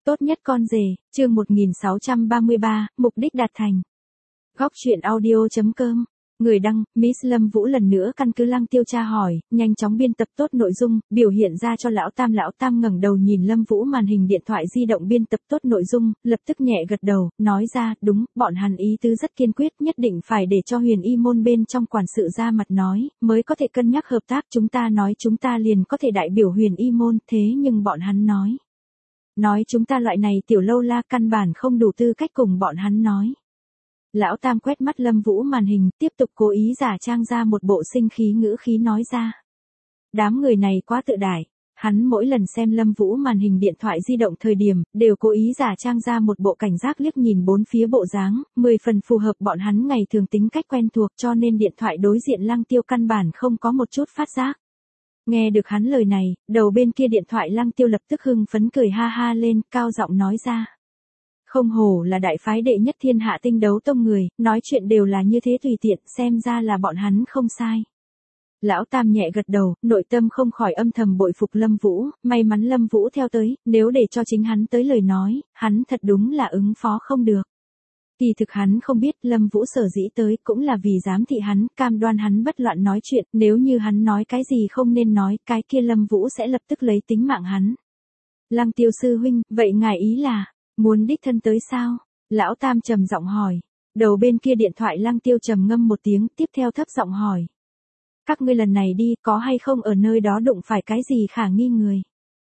Tốt nhất con rể, chương 1633, mục đích đạt thành. Góc truyện audio.com. Người đăng, Miss Lâm Vũ lần nữa căn cứ Lăng Tiêu tra hỏi, nhanh chóng biên tập tốt nội dung, biểu hiện ra cho Lão Tam ngẩng đầu nhìn Lâm Vũ màn hình điện thoại di động biên tập tốt nội dung, lập tức nhẹ gật đầu, nói ra, đúng, bọn hắn ý tứ rất kiên quyết, nhất định phải để cho Huyền Y môn bên trong quản sự ra mặt nói, mới có thể cân nhắc hợp tác, chúng ta nói chúng ta liền có thể đại biểu Huyền Y môn, thế nhưng bọn hắn nói chúng ta loại này tiểu lâu la căn bản không đủ tư cách cùng bọn hắn nói. Lão Tam quét mắt Lâm Vũ màn hình, tiếp tục cố ý giả trang ra một bộ sinh khí ngữ khí nói ra. Đám người này quá tự đại. Hắn mỗi lần xem Lâm Vũ màn hình điện thoại di động thời điểm, đều cố ý giả trang ra một bộ cảnh giác liếc nhìn bốn phía bộ dáng, 10 phần phù hợp bọn hắn ngày thường tính cách quen thuộc cho nên điện thoại đối diện Lăng Tiêu căn bản không có một chút phát giác. Nghe được hắn lời này, đầu bên kia điện thoại Lăng Tiêu lập tức hưng phấn cười ha ha lên, cao giọng nói ra. Không hổ là đại phái đệ nhất thiên hạ tinh đấu tông người, nói chuyện đều là như thế tùy tiện, xem ra là bọn hắn không sai. Lão Tam nhẹ gật đầu, nội tâm không khỏi âm thầm bội phục Lâm Vũ, may mắn Lâm Vũ theo tới, nếu để cho chính hắn tới lời nói, hắn thật đúng là ứng phó không được. Kỳ thực hắn không biết Lâm Vũ sở dĩ tới cũng là vì giám thị hắn, cam đoan hắn bất loạn nói chuyện, nếu như hắn nói cái gì không nên nói, cái kia Lâm Vũ sẽ lập tức lấy tính mạng hắn. Lăng Tiêu sư huynh, vậy ngài ý là, muốn đích thân tới sao? Lão Tam trầm giọng hỏi. Đầu bên kia điện thoại Lăng Tiêu trầm ngâm một tiếng, tiếp theo thấp giọng hỏi. Các ngươi lần này đi, có hay không ở nơi đó đụng phải cái gì khả nghi người?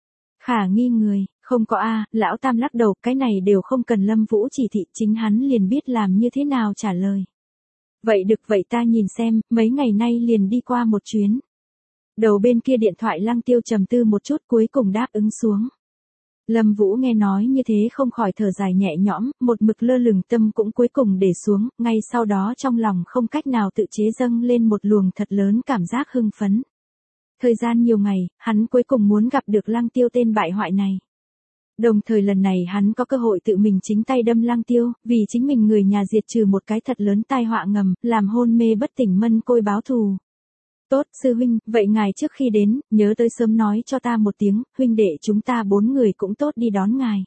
Khả nghi người, không có a. Lão Tam lắc đầu, cái này đều không cần Lâm Vũ chỉ thị, chính hắn liền biết làm như thế nào trả lời. Vậy được, vậy ta nhìn xem, mấy ngày nay liền đi qua một chuyến. Đầu bên kia điện thoại Lăng Tiêu trầm tư một chút cuối cùng đáp ứng xuống. Lâm Vũ nghe nói như thế không khỏi thở dài nhẹ nhõm, một mực lơ lửng tâm cũng cuối cùng để xuống, ngay sau đó trong lòng không cách nào tự chế dâng lên một luồng thật lớn cảm giác hưng phấn. Thời gian nhiều ngày, hắn cuối cùng muốn gặp được Lăng Tiêu tên bại hoại này. Đồng thời lần này hắn có cơ hội tự mình chính tay đâm Lăng Tiêu, vì chính mình người nhà diệt trừ một cái thật lớn tai họa ngầm, làm hôn mê bất tỉnh mân côi báo thù. Tốt, sư huynh, vậy ngài trước khi đến, nhớ tới sớm nói cho ta một tiếng, huynh đệ chúng ta 4 người cũng tốt đi đón ngài.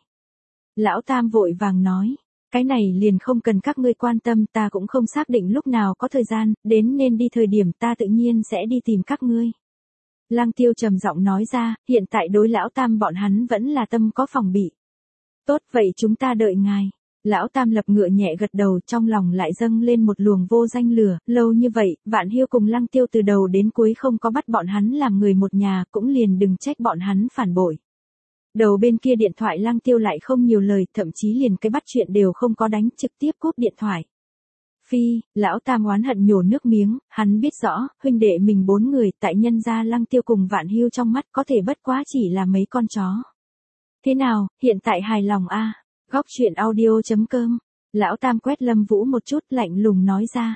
Lão Tam vội vàng nói, cái này liền không cần các ngươi quan tâm, ta cũng không xác định lúc nào có thời gian, đến nên đi thời điểm ta tự nhiên sẽ đi tìm các ngươi. Lăng Tiêu trầm giọng nói ra, hiện tại đối Lão Tam bọn hắn vẫn là tâm có phòng bị. Tốt, vậy chúng ta đợi ngài. Lão Tam lập ngựa nhẹ gật đầu, trong lòng lại dâng lên một luồng vô danh lửa, lâu như vậy, Vạn Hiêu cùng Lăng Tiêu từ đầu đến cuối không có bắt bọn hắn làm người một nhà, cũng liền đừng trách bọn hắn phản bội. Đầu bên kia điện thoại Lăng Tiêu lại không nhiều lời, thậm chí liền cái bắt chuyện đều không có đánh, trực tiếp cúp điện thoại. Phi, Lão Tam oán hận nhổ nước miếng, hắn biết rõ, huynh đệ mình 4 người, tại nhân gia Lăng Tiêu cùng Vạn Hiêu trong mắt có thể bất quá chỉ là mấy con chó. Thế nào, hiện tại hài lòng a? Góc truyện audio.com. Lão Tam quét Lâm Vũ một chút lạnh lùng nói ra.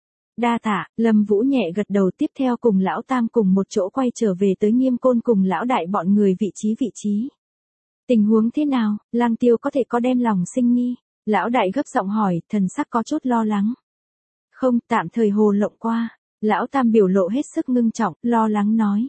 Đa tạ, Lâm Vũ nhẹ gật đầu tiếp theo cùng Lão Tam cùng một chỗ quay trở về tới Nghiêm Côn cùng Lão Đại bọn người vị trí. Tình huống thế nào, Lăng Tiêu có thể có đem lòng sinh nghi? Lão Đại gấp giọng hỏi, thần sắc có chút lo lắng. Không, tạm thời hồ lộng qua. Lão Tam biểu lộ hết sức ngưng trọng, lo lắng nói.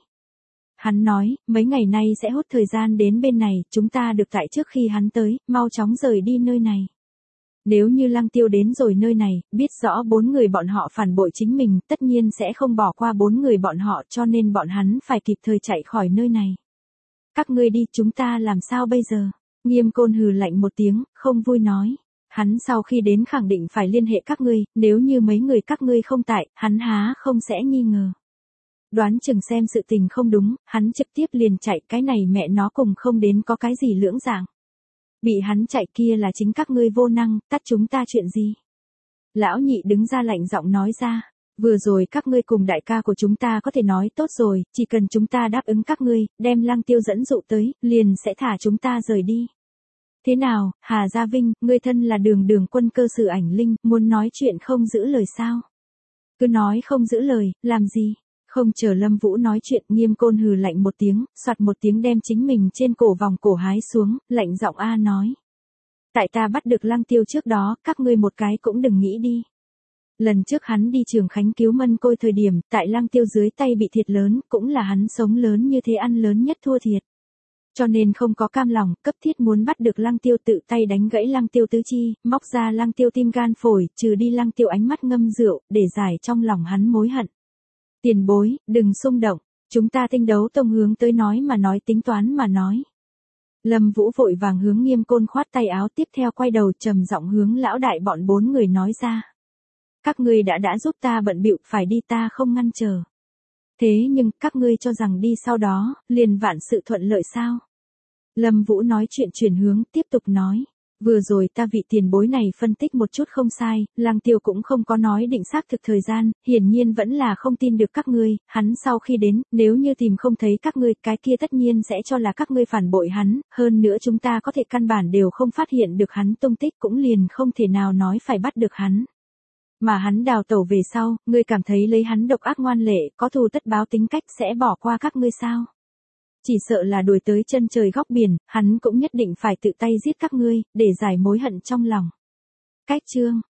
Hắn nói, mấy ngày nay sẽ hút thời gian đến bên này, chúng ta được tại trước khi hắn tới, mau chóng rời đi nơi này. Nếu như Lăng Tiêu đến rồi nơi này, biết rõ 4 người bọn họ phản bội chính mình, tất nhiên sẽ không bỏ qua 4 người bọn họ cho nên bọn hắn phải kịp thời chạy khỏi nơi này. Các ngươi đi, chúng ta làm sao bây giờ? Nghiêm Côn hừ lạnh một tiếng, không vui nói. Hắn sau khi đến khẳng định phải liên hệ các ngươi, nếu như mấy người các ngươi không tại, hắn há không sẽ nghi ngờ. Đoán chừng xem sự tình không đúng, hắn trực tiếp liền chạy, cái này mẹ nó cùng không đến có cái gì lưỡng dạng. Bị hắn chạy kia là chính các ngươi vô năng, tắt chúng ta chuyện gì? Lão Nhị đứng ra lạnh giọng nói ra, vừa rồi các ngươi cùng đại ca của chúng ta có thể nói tốt rồi, chỉ cần chúng ta đáp ứng các ngươi, đem Lăng Tiêu dẫn dụ tới, liền sẽ thả chúng ta rời đi. Thế nào, Hà Gia Vinh, ngươi thân là Đường quân cơ sử ảnh linh, muốn nói chuyện không giữ lời sao? Cứ nói không giữ lời, làm gì? Không chờ Lâm Vũ nói chuyện, Nghiêm Côn hừ lạnh một tiếng, soạt một tiếng đem chính mình trên cổ vòng cổ hái xuống, lạnh giọng a nói. Tại ta bắt được Lăng Tiêu trước đó, các ngươi một cái cũng đừng nghĩ đi. Lần trước hắn đi Trường Khánh cứu mân côi thời điểm, tại Lăng Tiêu dưới tay bị thiệt lớn, cũng là hắn sống lớn như thế ăn lớn nhất thua thiệt. Cho nên không có cam lòng, cấp thiết muốn bắt được Lăng Tiêu, tự tay đánh gãy Lăng Tiêu tứ chi, móc ra Lăng Tiêu tim gan phổi, trừ đi Lăng Tiêu ánh mắt ngâm rượu, để giải trong lòng hắn mối hận. Tiền bối, đừng xung động, chúng ta Tinh Đấu Tông hướng tới nói mà nói, tính toán mà nói. Lâm Vũ vội vàng hướng Nghiêm Côn khoát tay áo, tiếp theo quay đầu trầm giọng hướng lão đại bọn 4 người nói ra. Các ngươi đã giúp ta bận bịu, phải đi ta không ngăn trở. Thế nhưng, các ngươi cho rằng đi sau đó, liền vạn sự thuận lợi sao? Lâm Vũ nói chuyện chuyển hướng, tiếp tục nói. Vừa rồi ta vị tiền bối này phân tích một chút không sai, Lăng Tiêu cũng không có nói định xác thực thời gian, hiển nhiên vẫn là không tin được các ngươi, hắn sau khi đến, nếu như tìm không thấy các ngươi, cái kia tất nhiên sẽ cho là các ngươi phản bội hắn, hơn nữa chúng ta có thể căn bản đều không phát hiện được hắn tung tích, cũng liền không thể nào nói phải bắt được hắn. Mà hắn đào tẩu về sau, ngươi cảm thấy lấy hắn độc ác ngoan lệ, có thù tất báo tính cách sẽ bỏ qua các ngươi sao? Chỉ sợ là đuổi tới chân trời góc biển, hắn cũng nhất định phải tự tay giết các ngươi, để giải mối hận trong lòng. Cách chương